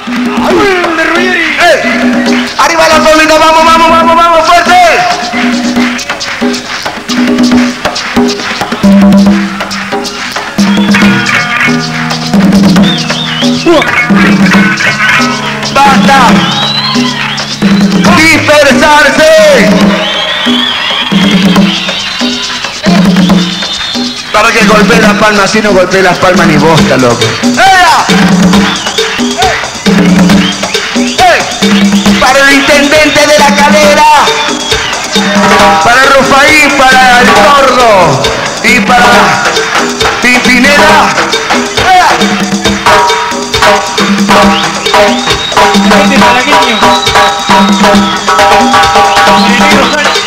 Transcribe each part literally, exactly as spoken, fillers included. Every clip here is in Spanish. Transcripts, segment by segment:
¡De Ruggeri! ¡Eh! ¡Arriba la palmita! ¡Vamos, vamos, vamos, vamos! ¡Fuerte! ¡Basta! ¡Dispersarse! Para que golpee las palmas, si no golpee las palmas ni bosta, loco. ¡Ea! ¡Eh! Para el intendente de la cadera, para el Rufaí, para el gordo y para Pimpinela. ¡Ea! Este malagueño. El negro Sánchez.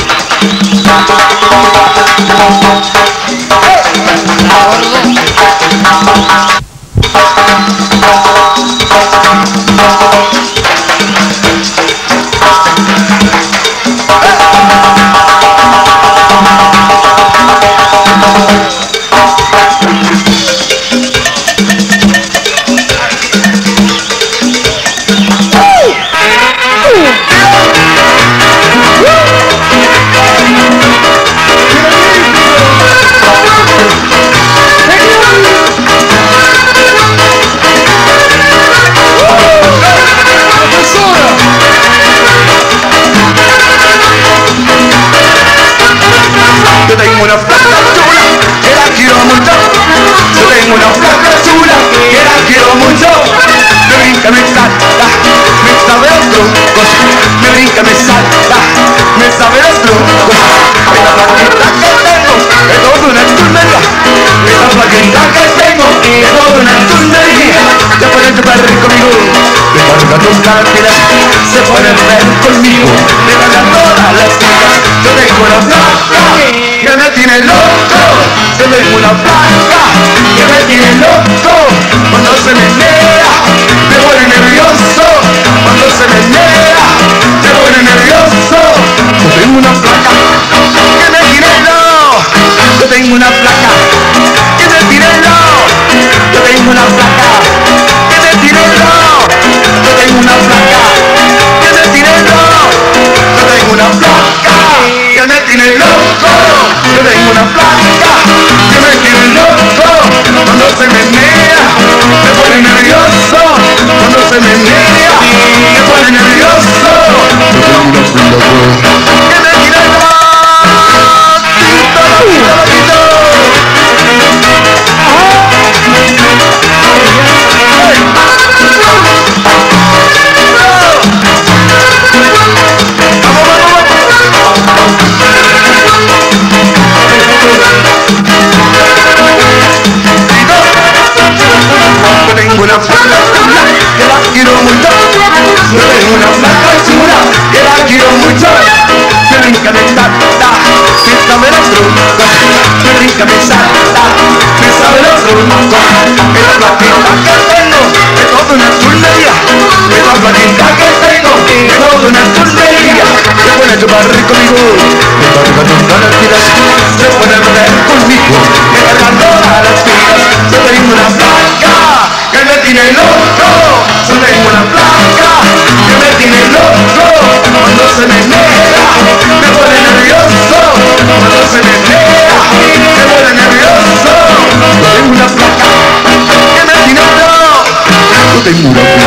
Yo tengo una flaca chula que la quiero mucho. Yo tengo una flaca chula que la quiero mucho. Me brinca, me salta, me sabe los trucos. Me brinca, me salta, me sabe los trucos. Esta flaquita que tengo es toda una turnería. Esta flaquita que tengo es toda una turnería. Se pueden chupar conmigo, me carga tus cántilas. Se pueden ver conmigo, me cargan todas las chicas. Yo tengo una flaca que me tiene loco, yo tengo una flaca que me tiene loco, cuando se menea, me pone nervioso, cuando se menea, me pone nervioso, yo tengo una flaca que me tiene loco, yo tengo una flaca que me tiene loco, yo tengo una flaca que me tiene loco, yo tengo una flaca que me tiene loco, yo tengo una flaca que me tiene loco. Yo tengo una flaca que me tiene loco, cuando se menea, me pone nervioso, cuando se menea, me pone nervioso. Yo tengo una flaca que me tiene loco, una flaca chula que la quiero mucho. Yo tengo una flaca chula que la quiero mucho. Me brinca, me salta, me sabe los trucos. Me brinca, me salta, me sabe los trucos. Esta flaquita que tengo es toda una turnería. Esta flaquita que tengo es toda una turnería. Se puede chupar conmigo, me carga todas las tiras. Se puede beber conmigo, me cargan todas las tiras. Yo tengo una flaca que me tiene loco, yo tengo una flaca que me tiene loco, cuando se menea, me pone nervioso, cuando se menea, me pone nervioso, yo tengo una flaca que me tiene loco, yo tengo una flaca